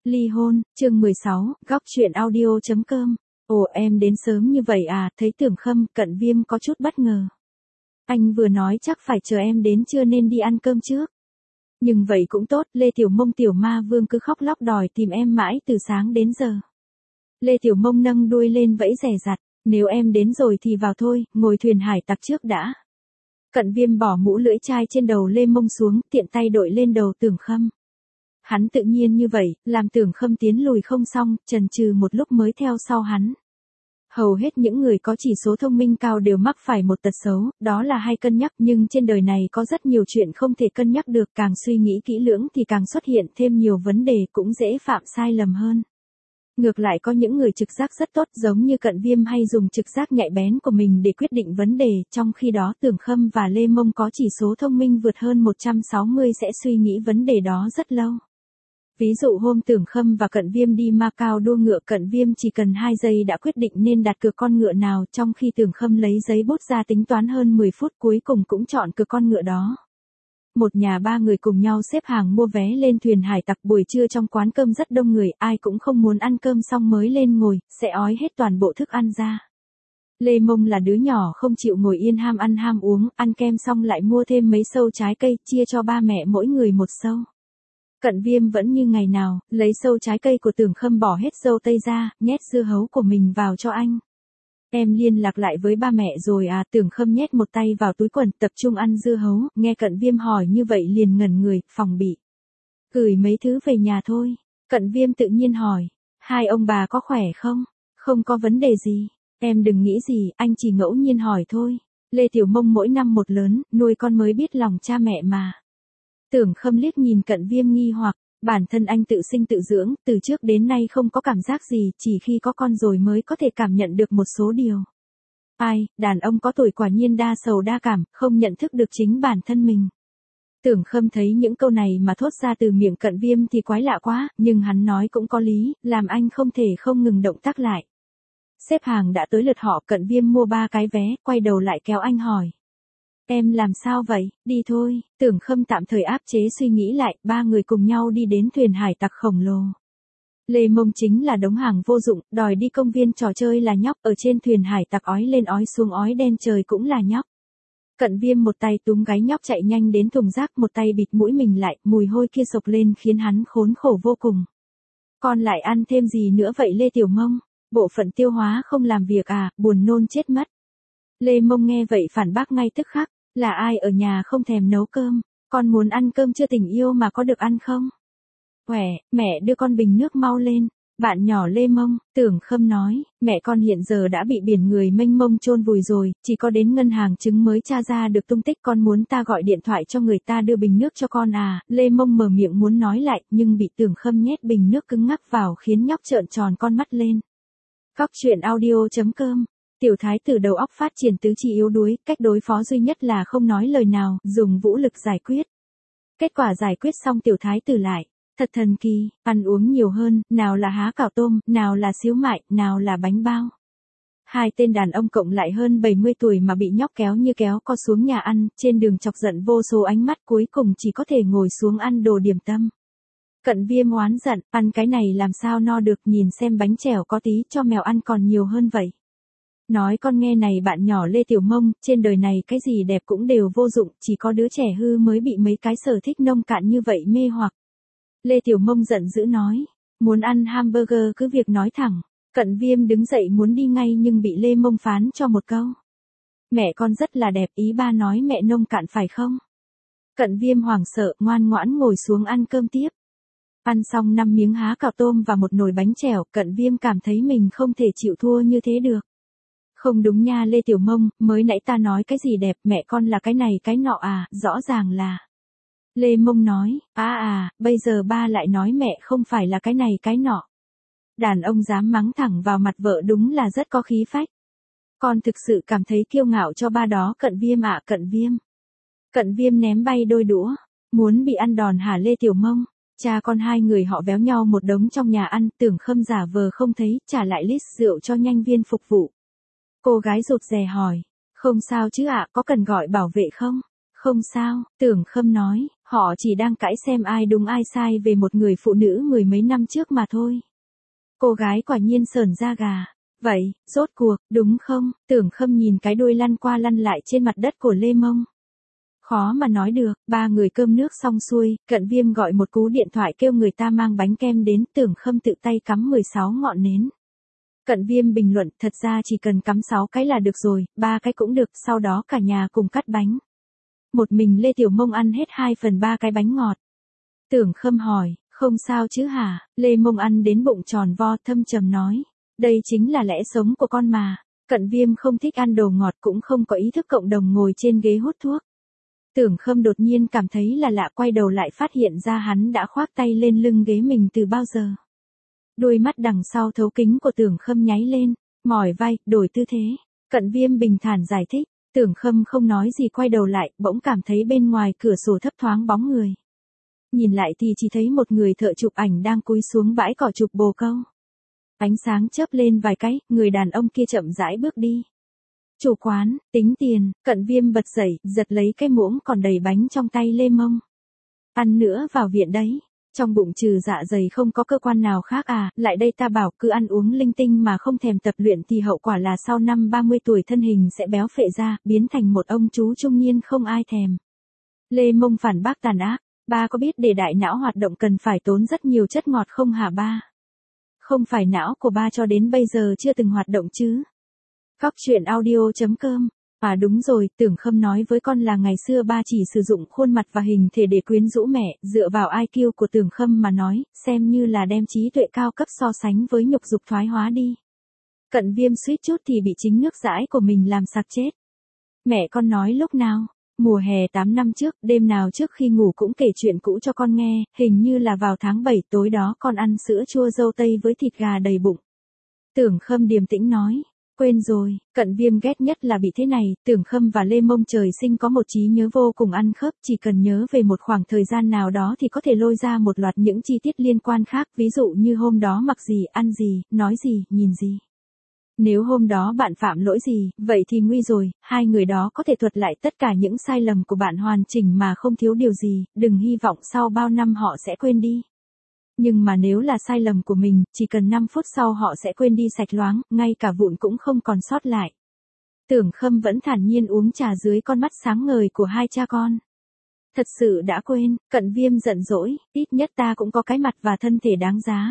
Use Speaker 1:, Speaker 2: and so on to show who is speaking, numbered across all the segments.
Speaker 1: Ly hôn, chương 16, góc chuyện audio.com. Ồ, em đến sớm như vậy à? Thấy Tưởng Khâm, Cận Viêm có chút bất ngờ. Anh vừa nói chắc phải chờ em đến trưa nên đi ăn cơm trước. Nhưng vậy cũng tốt, Lê Tiểu Mông Tiểu Ma Vương cứ khóc lóc đòi tìm em mãi từ sáng đến giờ. Lê Tiểu Mông nâng đuôi lên vẫy dè dặt, nếu em đến rồi thì vào thôi, ngồi thuyền hải tặc trước đã. Cận Viêm bỏ mũ lưỡi chai trên đầu Lê Mông xuống, tiện tay đội lên đầu Tưởng Khâm. Hắn tự nhiên như vậy, làm Tưởng Khâm tiến lùi không xong, chần chừ một lúc mới theo sau hắn. Hầu hết những người có chỉ số thông minh cao đều mắc phải một tật xấu, đó là hay cân nhắc, nhưng trên đời này có rất nhiều chuyện không thể cân nhắc được, càng suy nghĩ kỹ lưỡng thì càng xuất hiện thêm nhiều vấn đề, cũng dễ phạm sai lầm hơn. Ngược lại có những người trực giác rất tốt giống như Cận Viêm hay dùng trực giác nhạy bén của mình để quyết định vấn đề, trong khi đó Tưởng Khâm và Lê Mông có chỉ số thông minh vượt hơn 160 sẽ suy nghĩ vấn đề đó rất lâu. Ví dụ hôm Tưởng Khâm và Cận Viêm đi Macau đua ngựa, Cận Viêm chỉ cần 2 giây đã quyết định nên đặt cược con ngựa nào, trong khi Tưởng Khâm lấy giấy bút ra tính toán hơn 10 phút cuối cùng cũng chọn cược con ngựa đó. Một nhà 3 người cùng nhau xếp hàng mua vé lên thuyền hải tặc, buổi trưa trong quán cơm rất đông người, ai cũng không muốn ăn cơm xong mới lên ngồi, sẽ ói hết toàn bộ thức ăn ra. Lê Mông là đứa nhỏ không chịu ngồi yên, ham ăn ham uống, ăn kem xong lại mua thêm mấy xâu trái cây, chia cho ba mẹ mỗi người một xâu. Cận Viêm vẫn như ngày nào, lấy xâu trái cây của Tưởng Khâm bỏ hết dâu tây ra, nhét dưa hấu của mình vào cho anh. Em liên lạc lại với ba mẹ rồi à? Tưởng Khâm nhét một tay vào túi quần, tập trung ăn dưa hấu, nghe Cận Viêm hỏi như vậy liền ngẩn người, phòng bị. Gửi mấy thứ về nhà thôi. Cận Viêm tự nhiên hỏi, hai ông bà có khỏe không? Không có vấn đề gì. Em đừng nghĩ gì, anh chỉ ngẫu nhiên hỏi thôi. Lê Tiểu Mông mỗi năm một lớn, nuôi con mới biết lòng cha mẹ mà. Tưởng Khâm liếc nhìn Cận Viêm nghi hoặc, bản thân anh tự sinh tự dưỡng, từ trước đến nay không có cảm giác gì, chỉ khi có con rồi mới có thể cảm nhận được một số điều. Ai, đàn ông có tuổi quả nhiên đa sầu đa cảm, không nhận thức được chính bản thân mình. Tưởng Khâm thấy những câu này mà thốt ra từ miệng Cận Viêm thì quái lạ quá, nhưng hắn nói cũng có lý, làm anh không thể không ngừng động tác lại. Xếp hàng đã tới lượt họ, Cận Viêm mua 3 cái vé, quay đầu lại kéo anh hỏi. Em làm sao vậy? Đi thôi. Tưởng Khâm tạm thời áp chế suy nghĩ lại, 3 người cùng nhau đi đến thuyền hải tặc khổng lồ. Lê Mông chính là đống hàng vô dụng, đòi đi công viên trò chơi là nhóc, ở trên thuyền hải tặc ói lên ói xuống ói đen trời cũng là nhóc. Cận Viêm một tay túm gáy nhóc chạy nhanh đến thùng rác, một tay bịt mũi mình lại, mùi hôi kia sộc lên khiến hắn khốn khổ vô cùng. Con lại ăn thêm gì nữa vậy Lê Tiểu Mông? Bộ phận tiêu hóa không làm việc à, buồn nôn chết mất. Lê Mông nghe vậy phản bác ngay tức khắc. Là ai ở nhà không thèm nấu cơm? Con muốn ăn cơm chưa tình yêu mà có được ăn không? Khỏe, mẹ đưa con bình nước mau lên. Bạn nhỏ Lê Mông, Tưởng Khâm nói, mẹ con hiện giờ đã bị biển người mênh mông chôn vùi rồi, chỉ có đến ngân hàng chứng mới tra ra được tung tích, con muốn ta gọi điện thoại cho người ta đưa bình nước cho con à? Lê Mông mở miệng muốn nói lại, nhưng bị Tưởng Khâm nhét bình nước cứng ngắc vào khiến nhóc trợn tròn con mắt lên. Góc chuyện audio.com. Tiểu thái tử đầu óc phát triển tứ chi yếu đuối, cách đối phó duy nhất là không nói lời nào, dùng vũ lực giải quyết. Kết quả giải quyết xong tiểu thái tử lại, thật thần kỳ, ăn uống nhiều hơn, nào là há cảo tôm, nào là xíu mại, nào là bánh bao. Hai tên đàn ông cộng lại hơn 70 tuổi mà bị nhóc kéo như kéo co xuống nhà ăn, trên đường chọc giận vô số ánh mắt, cuối cùng chỉ có thể ngồi xuống ăn đồ điểm tâm. Cận Viêm oán giận, ăn cái này làm sao no được, nhìn xem bánh chèo có tí cho mèo ăn còn nhiều hơn vậy. Nói con nghe này bạn nhỏ Lê Tiểu Mông, trên đời này cái gì đẹp cũng đều vô dụng, chỉ có đứa trẻ hư mới bị mấy cái sở thích nông cạn như vậy mê hoặc. Lê Tiểu Mông giận dữ nói, muốn ăn hamburger cứ việc nói thẳng. Cận Viêm đứng dậy muốn đi ngay nhưng bị Lê Mông phán cho một câu. Mẹ con rất là đẹp, ý ba nói mẹ nông cạn phải không? Cận Viêm hoảng sợ, ngoan ngoãn ngồi xuống ăn cơm tiếp. Ăn xong 5 miếng há cảo tôm và một nồi bánh chèo, Cận Viêm cảm thấy mình không thể chịu thua như thế được. Không đúng nha Lê Tiểu Mông, mới nãy ta nói cái gì đẹp, mẹ con là cái này cái nọ à, rõ ràng là. Lê Mông nói, bây giờ ba lại nói mẹ không phải là cái này cái nọ. Đàn ông dám mắng thẳng vào mặt vợ đúng là rất có khí phách. Con thực sự cảm thấy kiêu ngạo cho ba đó Cận Viêm ạ. Cận Viêm. Cận Viêm ném bay đôi đũa, muốn bị ăn đòn hả Lê Tiểu Mông? Cha con hai người họ véo nhau một đống trong nhà ăn, Tưởng Khâm giả vờ không thấy, trả lại lít rượu cho nhân viên phục vụ. Cô gái rụt rè hỏi, không sao chứ ạ, có cần gọi bảo vệ không? Không sao, Tưởng Khâm nói, họ chỉ đang cãi xem ai đúng ai sai về một người phụ nữ mười mấy năm trước mà thôi. Cô gái quả nhiên sởn da gà. Vậy, rốt cuộc, đúng không? Tưởng Khâm nhìn cái đuôi lăn qua lăn lại trên mặt đất của Lê Mông. Khó mà nói được, ba người cơm nước xong xuôi, Cận Viêm gọi một cú điện thoại kêu người ta mang bánh kem đến, Tưởng Khâm tự tay cắm 16 ngọn nến. Cận Viêm bình luận, thật ra chỉ cần cắm 6 cái là được rồi, 3 cái cũng được, sau đó cả nhà cùng cắt bánh. Một mình Lê Tiểu Mông ăn hết 2/3 cái bánh ngọt. Tưởng Khâm hỏi, không sao chứ hả? Lê Mông ăn đến bụng tròn vo, thâm trầm nói, đây chính là lẽ sống của con mà. Cận Viêm không thích ăn đồ ngọt cũng không có ý thức cộng đồng ngồi trên ghế hút thuốc. Tưởng Khâm đột nhiên cảm thấy là lạ, quay đầu lại phát hiện ra hắn đã khoác tay lên lưng ghế mình từ bao giờ. Đôi mắt đằng sau thấu kính của Tưởng Khâm nháy lên, mỏi vai, đổi tư thế. Cận Viêm bình thản giải thích, Tưởng Khâm không nói gì, quay đầu lại, bỗng cảm thấy bên ngoài cửa sổ thấp thoáng bóng người. Nhìn lại thì chỉ thấy một người thợ chụp ảnh đang cúi xuống bãi cỏ chụp bồ câu. Ánh sáng chớp lên vài cái, người đàn ông kia chậm rãi bước đi. Chủ quán, tính tiền. Cận Viêm bật dậy, giật lấy cái muỗng còn đầy bánh trong tay Lê Mông. Ăn nữa vào viện đấy. Trong bụng trừ dạ dày không có cơ quan nào khác à, lại đây ta bảo cứ ăn uống linh tinh mà không thèm tập luyện thì hậu quả là sau năm 30 tuổi thân hình sẽ béo phệ ra, biến thành một ông chú trung niên không ai thèm. Lê Mông phản bác tàn ác, ba có biết để đại não hoạt động cần phải tốn rất nhiều chất ngọt không hả ba? Không phải não của ba cho đến bây giờ chưa từng hoạt động chứ? Góc truyện audio.com. À đúng rồi, Tưởng Khâm nói với con là ngày xưa ba chỉ sử dụng khuôn mặt và hình thể để quyến rũ mẹ, dựa vào IQ của Tưởng Khâm mà nói, xem như là đem trí tuệ cao cấp so sánh với nhục dục thoái hóa đi. Cận Viêm suýt chút thì bị chính nước dãi của mình làm sặc chết. Mẹ con nói lúc nào? Mùa hè 8 năm trước, đêm nào trước khi ngủ cũng kể chuyện cũ cho con nghe, hình như là vào tháng 7 tối đó con ăn sữa chua dâu tây với thịt gà đầy bụng. Tưởng Khâm điềm tĩnh nói. Quên rồi, Cận Viêm ghét nhất là bị thế này, Tưởng Khâm và Lê Mông trời sinh có một trí nhớ vô cùng ăn khớp, chỉ cần nhớ về một khoảng thời gian nào đó thì có thể lôi ra một loạt những chi tiết liên quan khác, ví dụ như hôm đó mặc gì, ăn gì, nói gì, nhìn gì. Nếu hôm đó bạn phạm lỗi gì, vậy thì nguy rồi, hai người đó có thể thuật lại tất cả những sai lầm của bạn hoàn chỉnh mà không thiếu điều gì, đừng hy vọng sau bao năm họ sẽ quên đi. Nhưng mà nếu là sai lầm của mình, chỉ cần 5 phút sau họ sẽ quên đi sạch loáng, ngay cả vụn cũng không còn sót lại. Tưởng Khâm vẫn thản nhiên uống trà dưới con mắt sáng ngời của hai cha con. Thật sự đã quên, Cận Viêm giận dỗi, ít nhất ta cũng có cái mặt và thân thể đáng giá.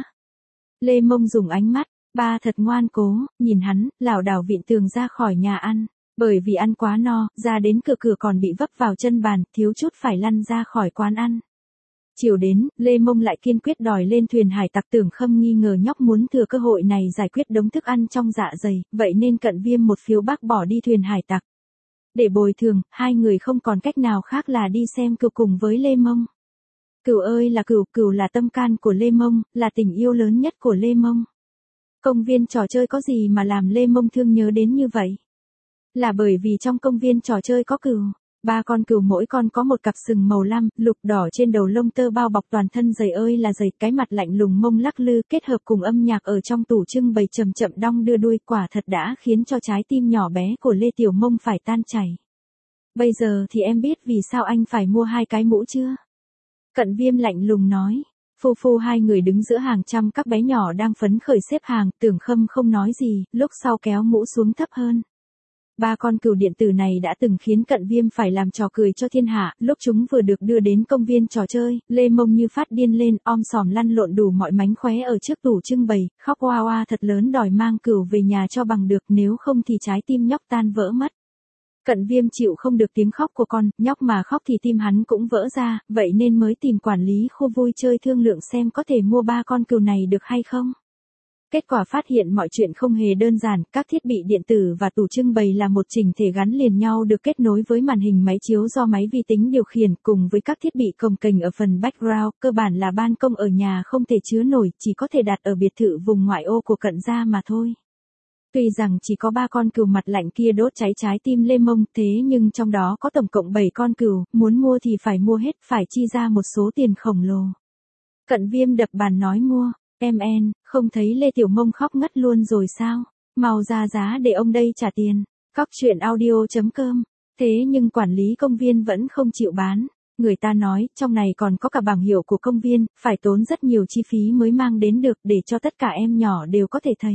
Speaker 1: Lê Mông dùng ánh mắt, ba thật ngoan cố, nhìn hắn, lảo đảo vịn tường ra khỏi nhà ăn. Bởi vì ăn quá no, ra đến cửa còn bị vấp vào chân bàn, thiếu chút phải lăn ra khỏi quán ăn. Chiều đến, Lê Mông lại kiên quyết đòi lên thuyền hải tặc. Tưởng Khâm nghi ngờ nhóc muốn thừa cơ hội này giải quyết đống thức ăn trong dạ dày, vậy nên Cận Viêm một phiếu bác bỏ đi thuyền hải tặc. Để bồi thường, hai người không còn cách nào khác là đi xem cừu cùng với Lê Mông. Cừu ơi là cừu, cừu là tâm can của Lê Mông, là tình yêu lớn nhất của Lê Mông. Công viên trò chơi có gì mà làm Lê Mông thương nhớ đến như vậy? Là bởi vì trong công viên trò chơi có cừu. Ba con cừu mỗi con có một cặp sừng màu lam, lục đỏ trên đầu lông tơ bao bọc toàn thân dày ơi là dày, cái mặt lạnh lùng mông lắc lư kết hợp cùng âm nhạc ở trong tủ trưng bày chậm chậm đong đưa đuôi, quả thật đã khiến cho trái tim nhỏ bé của Lê Tiểu Mông phải tan chảy. Bây giờ thì em biết vì sao anh phải mua 2 cái mũ chưa? Cận Viêm lạnh lùng nói. Phu hai người đứng giữa hàng trăm các bé nhỏ đang phấn khởi xếp hàng, Tưởng Khâm không nói gì, lúc sau kéo mũ xuống thấp hơn. Ba con cừu điện tử này đã từng khiến Cận Viêm phải làm trò cười cho thiên hạ, lúc chúng vừa được đưa đến công viên trò chơi, Lê Mông như phát điên lên, om sòm lăn lộn đủ mọi mánh khóe ở trước tủ trưng bày, khóc oa oa thật lớn đòi mang cừu về nhà cho bằng được, nếu không thì trái tim nhóc tan vỡ mất. Cận Viêm chịu không được tiếng khóc của con, nhóc mà khóc thì tim hắn cũng vỡ ra, vậy nên mới tìm quản lý khu vui chơi thương lượng xem có thể mua 3 con cừu này được hay không. Kết quả phát hiện mọi chuyện không hề đơn giản, các thiết bị điện tử và tủ trưng bày là một chỉnh thể gắn liền nhau được kết nối với màn hình máy chiếu do máy vi tính điều khiển, cùng với các thiết bị cồng kềnh ở phần background, cơ bản là ban công ở nhà không thể chứa nổi, chỉ có thể đặt ở biệt thự vùng ngoại ô của Cận gia mà thôi. Tuy rằng chỉ có 3 con cừu mặt lạnh kia đốt cháy trái tim Lê Mông, thế nhưng trong đó có tổng cộng 7 con cừu, muốn mua thì phải mua hết, phải chi ra một số tiền khổng lồ. Cận Viêm đập bàn nói mua. Em không thấy Lê Tiểu Mông khóc ngất luôn rồi sao? Mau ra giá để ông đây trả tiền. Góc truyện audio.com Thế nhưng quản lý công viên vẫn không chịu bán. Người ta nói, trong này còn có cả bảng hiệu của công viên, phải tốn rất nhiều chi phí mới mang đến được để cho tất cả em nhỏ đều có thể thấy.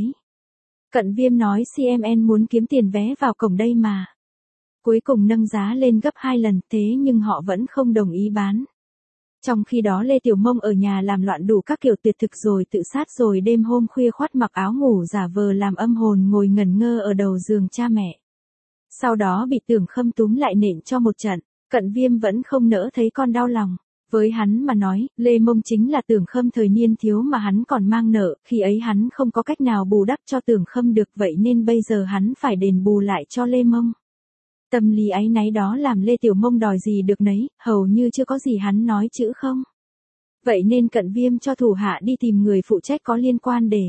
Speaker 1: Cận Viêm nói CMN muốn kiếm tiền vé vào cổng đây mà. Cuối cùng nâng giá lên gấp 2 lần, thế nhưng họ vẫn không đồng ý bán. Trong khi đó Lê Tiểu Mông ở nhà làm loạn đủ các kiểu tuyệt thực rồi tự sát rồi đêm hôm khuya khoắt mặc áo ngủ giả vờ làm âm hồn ngồi ngẩn ngơ ở đầu giường cha mẹ. Sau đó bị Tưởng Khâm túm lại nện cho một trận, Cận Viêm vẫn không nỡ thấy con đau lòng. Với hắn mà nói, Lê Mông chính là Tưởng Khâm thời niên thiếu mà hắn còn mang nợ, khi ấy hắn không có cách nào bù đắp cho Tưởng Khâm được vậy nên bây giờ hắn phải đền bù lại cho Lê Mông. Tâm lý áy náy đó làm Lê Tiểu Mông đòi gì được nấy, hầu như chưa có gì hắn nói chữ không. Vậy nên Cận Viêm cho thủ hạ đi tìm người phụ trách có liên quan để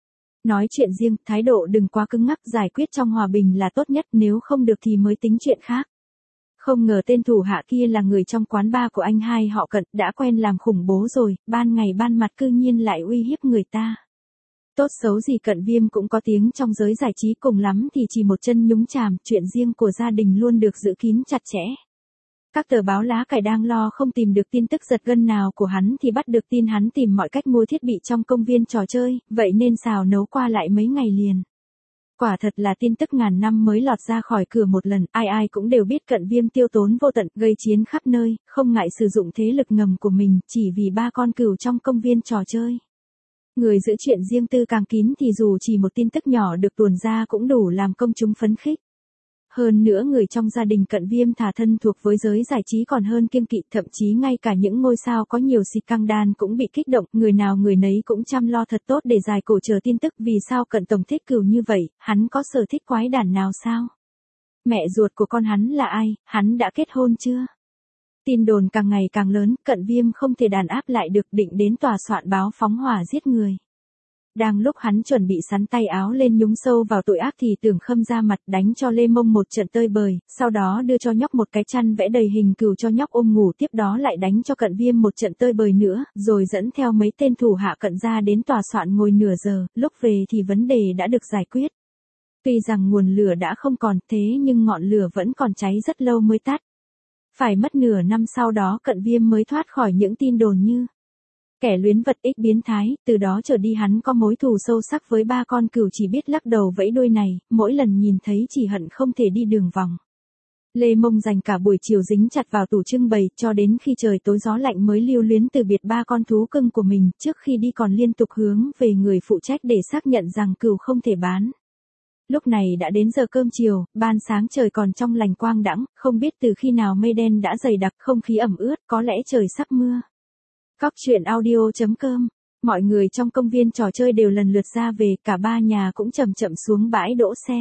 Speaker 1: nói chuyện riêng, thái độ đừng quá cứng ngắc, giải quyết trong hòa bình là tốt nhất, nếu không được thì mới tính chuyện khác. Không ngờ tên thủ hạ kia là người trong quán bar của anh hai họ Cận, đã quen làm khủng bố rồi, ban ngày ban mặt cư nhiên lại uy hiếp người ta. Tốt xấu gì Cận Viêm cũng có tiếng trong giới giải trí, cùng lắm thì chỉ một chân nhúng chàm, chuyện riêng của gia đình luôn được giữ kín chặt chẽ. Các tờ báo lá cải đang lo không tìm được tin tức giật gân nào của hắn thì bắt được tin hắn tìm mọi cách mua thiết bị trong công viên trò chơi, vậy nên xào nấu qua lại mấy ngày liền. Quả thật là tin tức ngàn năm mới lọt ra khỏi cửa một lần, ai ai cũng đều biết Cận Viêm tiêu tốn vô tận, gây chiến khắp nơi, không ngại sử dụng thế lực ngầm của mình, chỉ vì 3 con cừu trong công viên trò chơi. Người giữ chuyện riêng tư càng kín thì dù chỉ một tin tức nhỏ được tuồn ra cũng đủ làm công chúng phấn khích. Hơn nữa người trong gia đình Cận Viêm thả thân thuộc với giới giải trí còn hơn kiêng kỵ, thậm chí ngay cả những ngôi sao có nhiều scandal cũng bị kích động, người nào người nấy cũng chăm lo thật tốt để dài cổ chờ tin tức. Vì sao Cận Tổng thích cừu như vậy, hắn có sở thích quái đản nào sao? Mẹ ruột của con hắn là ai, hắn đã kết hôn chưa? Tin đồn càng ngày càng lớn, Cận Viêm không thể đàn áp lại được, định đến tòa soạn báo phóng hỏa giết người. Đang lúc hắn chuẩn bị sắn tay áo lên nhúng sâu vào tội ác thì Tưởng Khâm ra mặt đánh cho Lê Mông một trận tơi bời, sau đó đưa cho nhóc một cái chăn vẽ đầy hình cừu cho nhóc ôm ngủ, tiếp đó lại đánh cho Cận Viêm một trận tơi bời nữa, rồi dẫn theo mấy tên thủ hạ Cận ra đến tòa soạn ngồi nửa giờ, lúc về thì vấn đề đã được giải quyết. Tuy rằng nguồn lửa đã không còn, thế nhưng ngọn lửa vẫn còn cháy rất lâu mới tắt. Phải mất nửa năm sau đó Cận Viêm mới thoát khỏi những tin đồn như kẻ luyến vật ích biến thái, từ đó trở đi hắn có mối thù sâu sắc với 3 con cừu chỉ biết lắc đầu vẫy đuôi này, mỗi lần nhìn thấy chỉ hận không thể đi đường vòng. Lê Mông dành cả buổi chiều dính chặt vào tủ trưng bày, cho đến khi trời tối gió lạnh mới lưu luyến từ biệt 3 con thú cưng của mình, trước khi đi còn liên tục hướng về người phụ trách để xác nhận rằng cừu không thể bán. Lúc này đã đến giờ cơm chiều, ban sáng trời còn trong lành quang đãng, không biết từ khi nào mây đen đã dày đặc, không khí ẩm ướt, có lẽ trời sắp mưa. Góc truyện audio.com. Mọi người trong công viên trò chơi đều lần lượt ra về, cả 3 nhà cũng chậm chậm xuống bãi đỗ xe.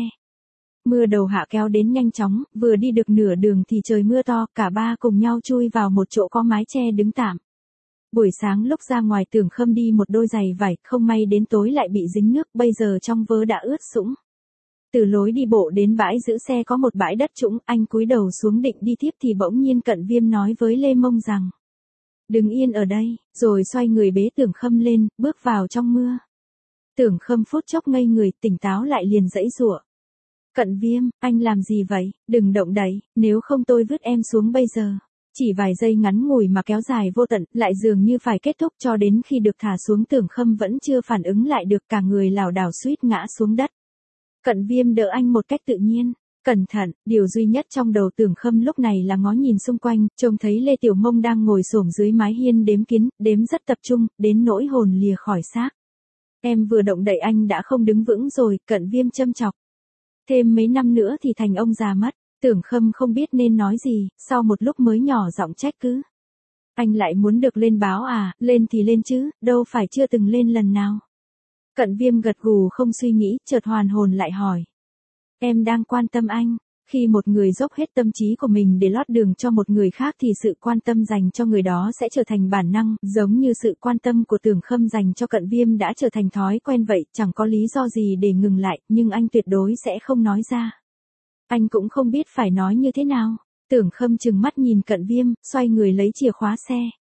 Speaker 1: Mưa đầu hạ kéo đến nhanh chóng, vừa đi được nửa đường thì trời mưa to, cả 3 cùng nhau chui vào một chỗ có mái che đứng tạm. Buổi sáng lúc ra ngoài Tưởng Khâm đi một đôi giày vải, không may đến tối lại bị dính nước, bây giờ trong vớ đã ướt sũng. Từ lối đi bộ đến bãi giữ xe có một bãi đất trũng, anh cúi đầu xuống định đi tiếp thì bỗng nhiên Cận Viêm nói với Lê Mông rằng: "Đừng yên ở đây", rồi xoay người bế Tưởng Khâm lên, bước vào trong mưa. Tưởng Khâm phút chốc ngây người, tỉnh táo lại liền giãy giụa. "Cận Viêm, anh làm gì vậy? Đừng động đậy, nếu không tôi vứt em xuống bây giờ." Chỉ vài giây ngắn ngủi mà kéo dài vô tận, lại dường như phải kết thúc, cho đến khi được thả xuống Tưởng Khâm vẫn chưa phản ứng lại được, cả người lảo đảo suýt ngã xuống đất. Cận Viêm đỡ anh một cách tự nhiên. Cẩn thận, điều duy nhất trong đầu Tưởng Khâm lúc này là ngó nhìn xung quanh, trông thấy Lê Tiểu Mông đang ngồi xổm dưới mái hiên đếm kiến, đếm rất tập trung, đến nỗi hồn lìa khỏi xác. "Em vừa động đậy anh đã không đứng vững rồi", Cận Viêm châm chọc. "Thêm mấy năm nữa thì thành ông già mất." Tưởng Khâm không biết nên nói gì, sau một lúc mới nhỏ giọng trách cứ: "Anh lại muốn được lên báo à, lên thì lên chứ, đâu phải chưa từng lên lần nào." Cận Viêm gật gù không suy nghĩ, chợt hoàn hồn lại hỏi: "Em đang quan tâm anh?" Khi một người dốc hết tâm trí của mình để lót đường cho một người khác thì sự quan tâm dành cho người đó sẽ trở thành bản năng, giống như sự quan tâm của Tưởng Khâm dành cho Cận Viêm đã trở thành thói quen vậy, chẳng có lý do gì để ngừng lại, nhưng anh tuyệt đối sẽ không nói ra. Anh cũng không biết phải nói như thế nào. Tưởng Khâm trừng mắt nhìn Cận Viêm, xoay người lấy chìa khóa xe.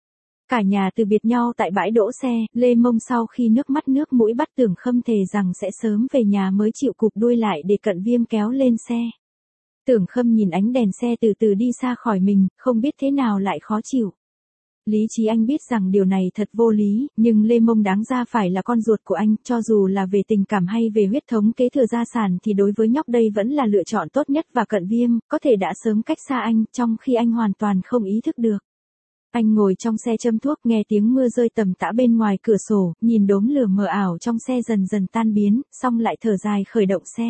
Speaker 1: Cả nhà từ biệt nhau tại bãi đỗ xe, Lê Mông sau khi nước mắt nước mũi bắt Tưởng Khâm thề rằng sẽ sớm về nhà mới chịu cụp đuôi lại để Cận Viêm kéo lên xe. Tưởng Khâm nhìn ánh đèn xe từ từ đi xa khỏi mình, không biết thế nào lại khó chịu. Lý trí anh biết rằng điều này thật vô lý, nhưng Lê Mông đáng ra phải là con ruột của anh, cho dù là về tình cảm hay về huyết thống kế thừa gia sản thì đối với nhóc đây vẫn là lựa chọn tốt nhất và Cận Viêm, có thể đã sớm cách xa anh, trong khi anh hoàn toàn không ý thức được. Anh ngồi trong xe châm thuốc nghe tiếng mưa rơi tầm tã bên ngoài cửa sổ, nhìn đốm lửa mờ ảo trong xe dần dần tan biến, xong lại thở dài khởi động xe.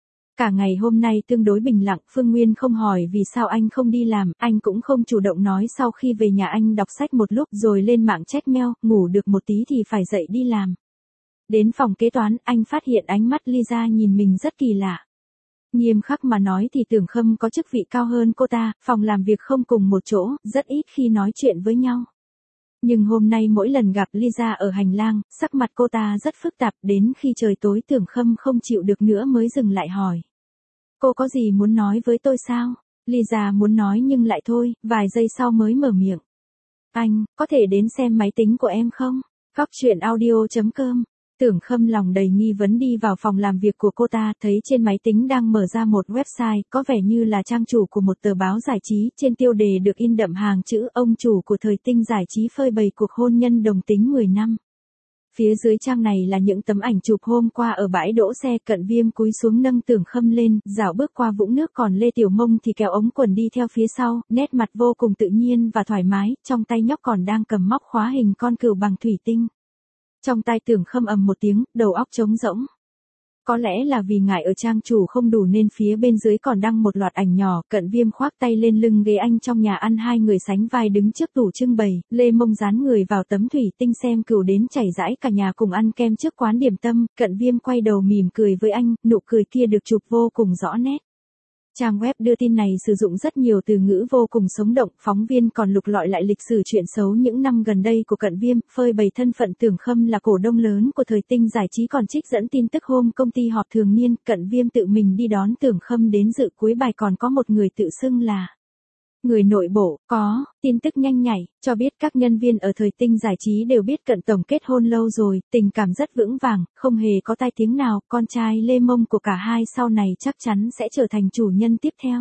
Speaker 1: Cả ngày hôm nay tương đối bình lặng, Phương Nguyên không hỏi vì sao anh không đi làm, anh cũng không chủ động nói sau khi về nhà anh đọc sách một lúc rồi lên mạng check mail, ngủ được một tí thì phải dậy đi làm. Đến phòng kế toán, anh phát hiện ánh mắt Lisa nhìn mình rất kỳ lạ. Nghiêm khắc mà nói thì Tưởng Khâm có chức vị cao hơn cô ta, phòng làm việc không cùng một chỗ, rất ít khi nói chuyện với nhau. Nhưng hôm nay mỗi lần gặp Lisa ở hành lang, sắc mặt cô ta rất phức tạp, đến khi trời tối Tưởng Khâm không chịu được nữa mới dừng lại hỏi. Cô có gì muốn nói với tôi sao? Lisa muốn nói nhưng lại thôi, vài giây sau mới mở miệng. Anh, có thể đến xem máy tính của em không? Góc chuyện audio.com. Tưởng Khâm lòng đầy nghi vấn đi vào phòng làm việc của cô ta, thấy trên máy tính đang mở ra một website, có vẻ như là trang chủ của một tờ báo giải trí, trên tiêu đề được in đậm hàng chữ ông chủ của thời tinh giải trí phơi bày cuộc hôn nhân đồng tính 10 năm. Phía dưới trang này là những tấm ảnh chụp hôm qua ở bãi đỗ xe, Cận Viêm cúi xuống nâng Tưởng Khâm lên, dạo bước qua vũng nước còn Lê Tiểu Mông thì kéo ống quần đi theo phía sau, nét mặt vô cùng tự nhiên và thoải mái, trong tay nhóc còn đang cầm móc khóa hình con cừu bằng thủy tinh. Trong tai Tưởng Khâm ầm một tiếng, đầu óc trống rỗng. Có lẽ là vì ngại ở trang chủ không đủ nên phía bên dưới còn đăng một loạt ảnh nhỏ, Cận Viêm khoác tay lên lưng ghế anh trong nhà ăn, hai người sánh vai đứng trước tủ trưng bày, Lê Mông dán người vào tấm thủy tinh xem cừu đến chảy rãi, cả nhà cùng ăn kem trước quán điểm tâm, Cận Viêm quay đầu mỉm cười với anh, nụ cười kia được chụp vô cùng rõ nét. Trang web đưa tin này sử dụng rất nhiều từ ngữ vô cùng sống động, phóng viên còn lục lọi lại lịch sử chuyện xấu những năm gần đây của Cận Viêm, phơi bày thân phận Tưởng Khâm là cổ đông lớn của thời tinh giải trí, còn trích dẫn tin tức hôm công ty họp thường niên, Cận Viêm tự mình đi đón Tưởng Khâm đến dự, cuối bài còn có một người tự xưng là người nội bộ, có tin tức nhanh nhảy, cho biết các nhân viên ở thời tinh giải trí đều biết Cận tổng kết hôn lâu rồi, tình cảm rất vững vàng, không hề có tai tiếng nào, con trai Lê Mông của cả hai sau này chắc chắn sẽ trở thành chủ nhân tiếp theo.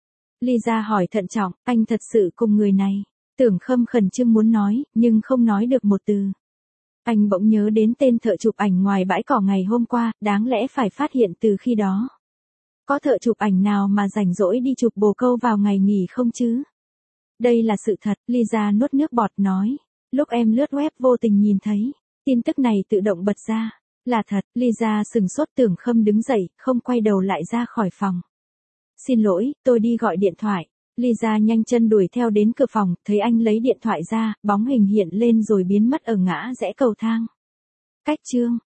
Speaker 1: Lisa hỏi thận trọng, anh thật sự cùng người này? Tưởng Khâm khẩn trương muốn nói, nhưng không nói được một từ. Anh bỗng nhớ đến tên thợ chụp ảnh ngoài bãi cỏ ngày hôm qua, đáng lẽ phải phát hiện từ khi đó. Có thợ chụp ảnh nào mà rảnh rỗi đi chụp bồ câu vào ngày nghỉ không chứ? Đây là sự thật, Lisa nuốt nước bọt nói. Lúc em lướt web vô tình nhìn thấy, tin tức này tự động bật ra. Là thật, Lisa sừng sốt. Tưởng Khâm đứng dậy, không quay đầu lại ra khỏi phòng. Xin lỗi, tôi đi gọi điện thoại. Lisa nhanh chân đuổi theo đến cửa phòng, thấy anh lấy điện thoại ra, bóng hình hiện lên rồi biến mất ở ngã rẽ cầu thang. Cách chương.